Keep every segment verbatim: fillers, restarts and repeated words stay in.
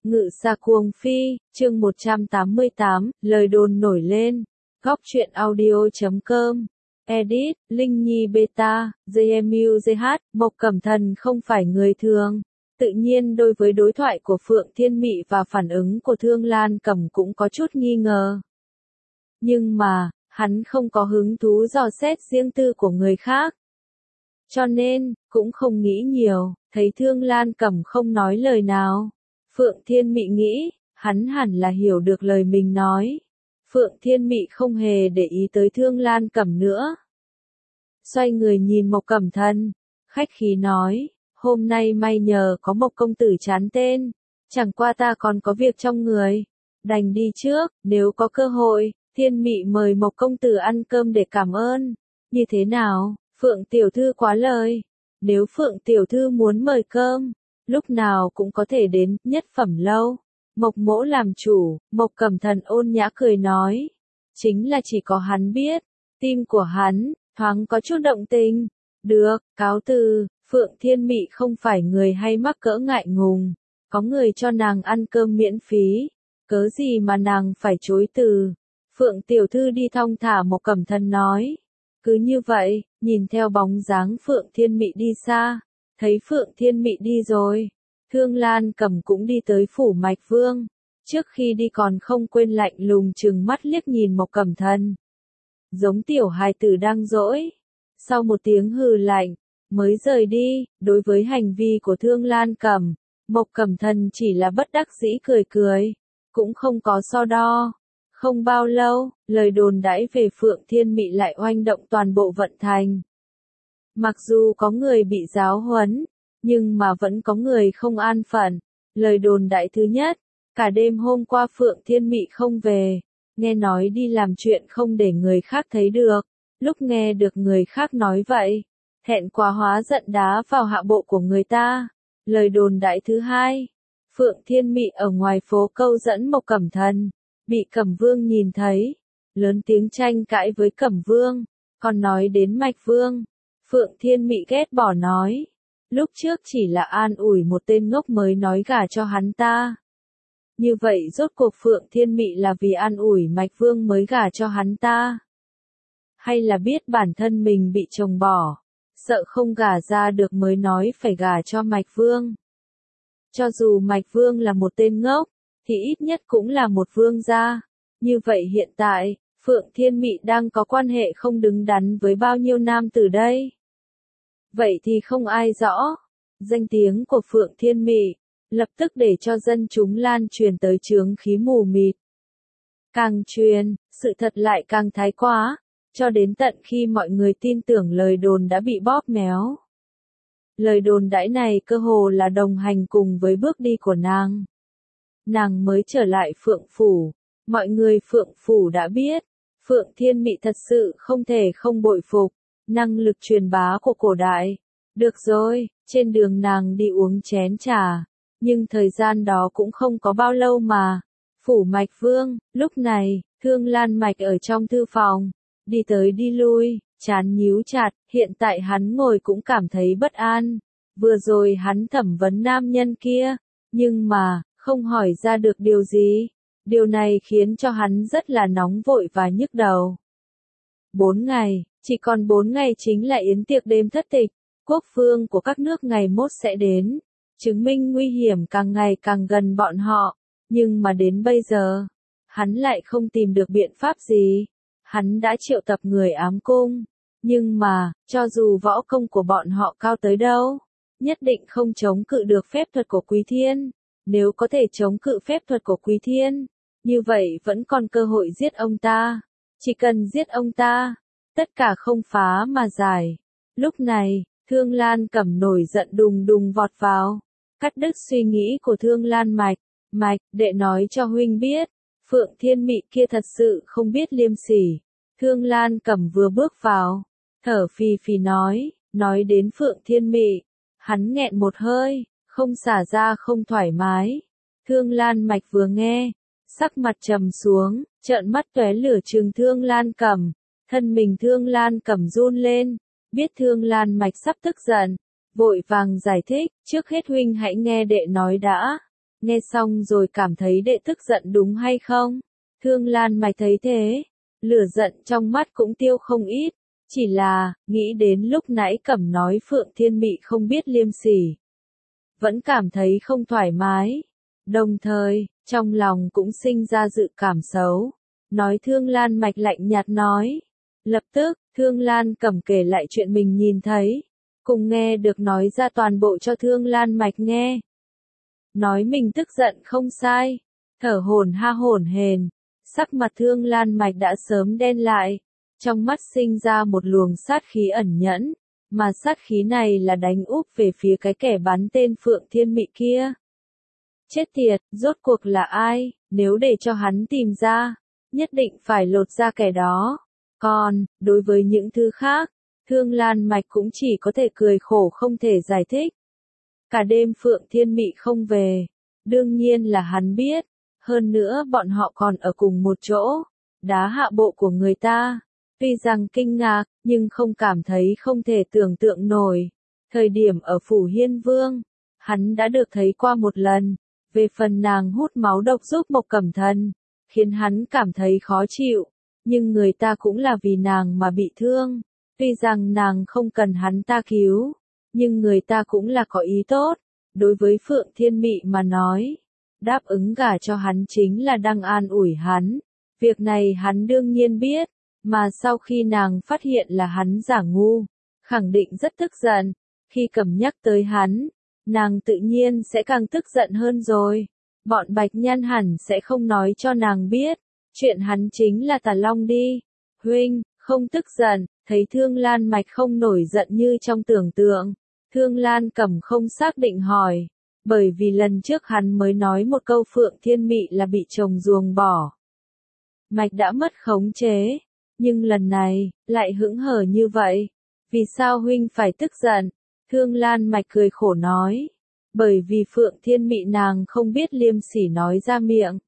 Ngự xa cuồng phi, chương một trăm tám mươi tám, lời đồn nổi lên. Góc truyện audio chấm com. Edit, Linh Nhi Beta, gi em u giê hát, Mộc Cẩm Thần không phải người thường. Tự nhiên đối với đối thoại của Phượng Thiên Mị và phản ứng của Thương Lan Cẩm cũng có chút nghi ngờ. Nhưng mà, hắn không có hứng thú dò xét riêng tư của người khác. Cho nên, cũng không nghĩ nhiều, thấy Thương Lan Cẩm không nói lời nào. Phượng Thiên Mị nghĩ, hắn hẳn là hiểu được lời mình nói. Phượng Thiên Mị không hề để ý tới Thương Lan Cẩm nữa. Xoay người nhìn Mộc Cẩm Thần, khách khí nói, hôm nay may nhờ có Mộc công tử chán tên, chẳng qua ta còn có việc trong người, đành đi trước, nếu có cơ hội, Thiên Mị mời Mộc công tử ăn cơm để cảm ơn. Như thế nào, Phượng tiểu thư quá lời, nếu Phượng tiểu thư muốn mời cơm, lúc nào cũng có thể đến, nhất phẩm lâu. Mộc mỗ làm chủ, Mộc Cẩm Thần ôn nhã cười nói. Chính là chỉ có hắn biết, tim của hắn, thoáng có chút động tình. Được, cáo từ, Phượng Thiên Mị không phải người hay mắc cỡ ngại ngùng. Có người cho nàng ăn cơm miễn phí, cớ gì mà nàng phải chối từ. Phượng tiểu thư đi thong thả, Mộc Cẩm Thần nói. Cứ như vậy, nhìn theo bóng dáng Phượng Thiên Mị đi xa. Thấy Phượng Thiên Mị đi rồi, Thương Lan Cẩm cũng đi tới phủ Mạch Vương. Trước khi đi còn không quên lạnh lùng trừng mắt liếc nhìn Mộc Cẩm Thần. Giống tiểu hài tử đang dỗi. Sau một tiếng hừ lạnh, mới rời đi. Đối với hành vi của Thương Lan Cẩm, Mộc Cẩm Thần chỉ là bất đắc dĩ cười cười, cũng không có so đo. Không bao lâu, lời đồn đãi về Phượng Thiên Mị lại oanh động toàn bộ vận thành. Mặc dù có người bị giáo huấn, nhưng mà vẫn có người không an phận. Lời đồn đại thứ nhất, cả đêm hôm qua Phượng Thiên Mị không về, nghe nói đi làm chuyện không để người khác thấy được. Lúc nghe được người khác nói vậy, thẹn quá hóa giận đá vào hạ bộ của người ta. Lời đồn đại thứ hai, Phượng Thiên Mị ở ngoài phố câu dẫn Mộc Cẩm Thần, bị Cẩm Vương nhìn thấy, lớn tiếng tranh cãi với Cẩm Vương, còn nói đến Mạch Vương. Phượng Thiên Mị ghét bỏ nói, lúc trước chỉ là an ủi một tên ngốc mới nói gả cho hắn ta. Như vậy rốt cuộc Phượng Thiên Mị là vì an ủi Mạch Vương mới gả cho hắn ta? Hay là biết bản thân mình bị chồng bỏ, sợ không gả ra được mới nói phải gả cho Mạch Vương? Cho dù Mạch Vương là một tên ngốc, thì ít nhất cũng là một vương gia. Như vậy hiện tại, Phượng Thiên Mị đang có quan hệ không đứng đắn với bao nhiêu nam tử đây? Vậy thì không ai rõ. Danh tiếng của Phượng Thiên Mị, lập tức để cho dân chúng lan truyền tới chướng khí mù mịt. Càng truyền, sự thật lại càng thái quá, cho đến tận khi mọi người tin tưởng lời đồn đã bị bóp méo. Lời đồn đãi này cơ hồ là đồng hành cùng với bước đi của nàng. Nàng mới trở lại Phượng Phủ, mọi người Phượng Phủ đã biết, Phượng Thiên Mị thật sự không thể không bội phục năng lực truyền bá của cổ đại. Được rồi, trên đường nàng đi uống chén trà, nhưng thời gian đó cũng không có bao lâu mà. Phủ Mạch Vương, lúc này, Thương Lan Mạch ở trong thư phòng, đi tới đi lui, trán nhíu chặt, hiện tại hắn ngồi cũng cảm thấy bất an. Vừa rồi hắn thẩm vấn nam nhân kia, nhưng mà, không hỏi ra được điều gì. Điều này khiến cho hắn rất là nóng vội và nhức đầu. Bốn ngày, chỉ còn bốn ngày chính là yến tiệc đêm thất tịch, quốc vương của các nước ngày mốt sẽ đến, chứng minh nguy hiểm càng ngày càng gần bọn họ, nhưng mà đến bây giờ, hắn lại không tìm được biện pháp gì. Hắn đã triệu tập người ám cung, nhưng mà, cho dù võ công của bọn họ cao tới đâu, nhất định không chống cự được phép thuật của Quý Thiên. Nếu có thể chống cự phép thuật của Quý Thiên, như vậy vẫn còn cơ hội giết ông ta. Chỉ cần giết ông ta, tất cả không phá mà giải. Lúc này, Thương Lan Cẩm nổi giận đùng đùng vọt vào, cắt đứt suy nghĩ của Thương Lan Mạch. Mạch, đệ nói cho huynh biết, Phượng Thiên Mị kia thật sự không biết liêm sỉ. Thương Lan Cẩm vừa bước vào, thở phì phì nói, nói đến Phượng Thiên Mị, hắn nghẹn một hơi, không xả ra không thoải mái. Thương Lan Mạch vừa nghe, sắc mặt trầm xuống, trợn mắt tóe lửa trừng Thương Lan Cẩm, thân mình Thương Lan Cẩm run lên, biết Thương Lan Mạch sắp tức giận, vội vàng giải thích, trước hết huynh hãy nghe đệ nói đã. Nghe xong rồi cảm thấy đệ tức giận đúng hay không? Thương Lan Mạch thấy thế, lửa giận trong mắt cũng tiêu không ít, chỉ là, nghĩ đến lúc nãy Cẩm nói Phượng Thiên Mị không biết liêm sỉ. Vẫn cảm thấy không thoải mái, đồng thời, trong lòng cũng sinh ra dự cảm xấu. Nói Thương Lan Mạch lạnh nhạt nói. Lập tức, Thương Lan Cẩm kể lại chuyện mình nhìn thấy, cùng nghe được nói ra toàn bộ cho Thương Lan Mạch nghe. Nói mình tức giận không sai, thở hổn ha hổn hển, sắc mặt Thương Lan Mạch đã sớm đen lại, trong mắt sinh ra một luồng sát khí ẩn nhẫn, mà sát khí này là đánh úp về phía cái kẻ bắn tên Phượng Thiên Mị kia. Chết tiệt, rốt cuộc là ai, nếu để cho hắn tìm ra, nhất định phải lột ra kẻ đó. Còn, đối với những thứ khác, Thương Lan Mạch cũng chỉ có thể cười khổ không thể giải thích. Cả đêm Phượng Thiên Mị không về, đương nhiên là hắn biết, hơn nữa bọn họ còn ở cùng một chỗ, đá hạ bộ của người ta. Tuy rằng kinh ngạc, nhưng không cảm thấy không thể tưởng tượng nổi. Thời điểm ở Phủ Hiên Vương, hắn đã được thấy qua một lần, về phần nàng hút máu độc giúp Mộc Cẩm Thần, khiến hắn cảm thấy khó chịu, nhưng người ta cũng là vì nàng mà bị thương. Tuy rằng nàng không cần hắn ta cứu, nhưng người ta cũng là có ý tốt. Đối với Phượng Thiên Mị mà nói, đáp ứng gả cho hắn chính là đang an ủi hắn. Việc này hắn đương nhiên biết, mà sau khi nàng phát hiện là hắn giả ngu, khẳng định rất tức giận. Khi Cẩm nhắc tới hắn, nàng tự nhiên sẽ càng tức giận hơn rồi. Bọn Bạch Nhan hẳn sẽ không nói cho nàng biết, chuyện hắn chính là Tà Long đi. Huynh, không tức giận, thấy Thương Lan Mạch không nổi giận như trong tưởng tượng. Thương Lan Cẩm không xác định hỏi, bởi vì lần trước hắn mới nói một câu Phượng Thiên Mị là bị chồng ruồng bỏ. Mạch đã mất khống chế, nhưng lần này, lại hững hờ như vậy. Vì sao huynh phải tức giận? Thương Lan Mạch cười khổ nói, bởi vì Phượng Thiên Mị nàng không biết liêm sỉ nói ra miệng.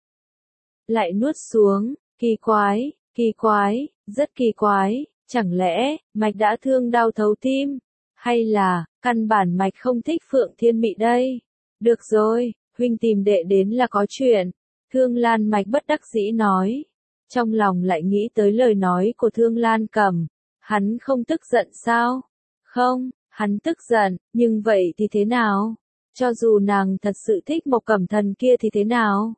Lại nuốt xuống, kỳ quái, kỳ quái, rất kỳ quái, chẳng lẽ, Mạch đã thương đau thấu tim? Hay là, căn bản Mạch không thích Phượng Thiên Mị đây? Được rồi, huynh tìm đệ đến là có chuyện. Thương Lan Mạch bất đắc dĩ nói. Trong lòng lại nghĩ tới lời nói của Thương Lan Cẩm. Hắn không tức giận sao? Không, hắn tức giận, nhưng vậy thì thế nào? Cho dù nàng thật sự thích Mộc Cẩm Thần kia thì thế nào?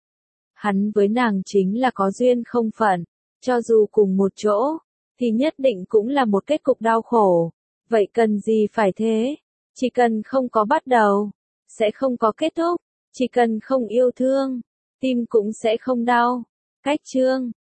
Hắn với nàng chính là có duyên không phận. Cho dù cùng một chỗ, thì nhất định cũng là một kết cục đau khổ. Vậy cần gì phải thế? Chỉ cần không có bắt đầu, sẽ không có kết thúc. Chỉ cần không yêu thương, tim cũng sẽ không đau. Cách chương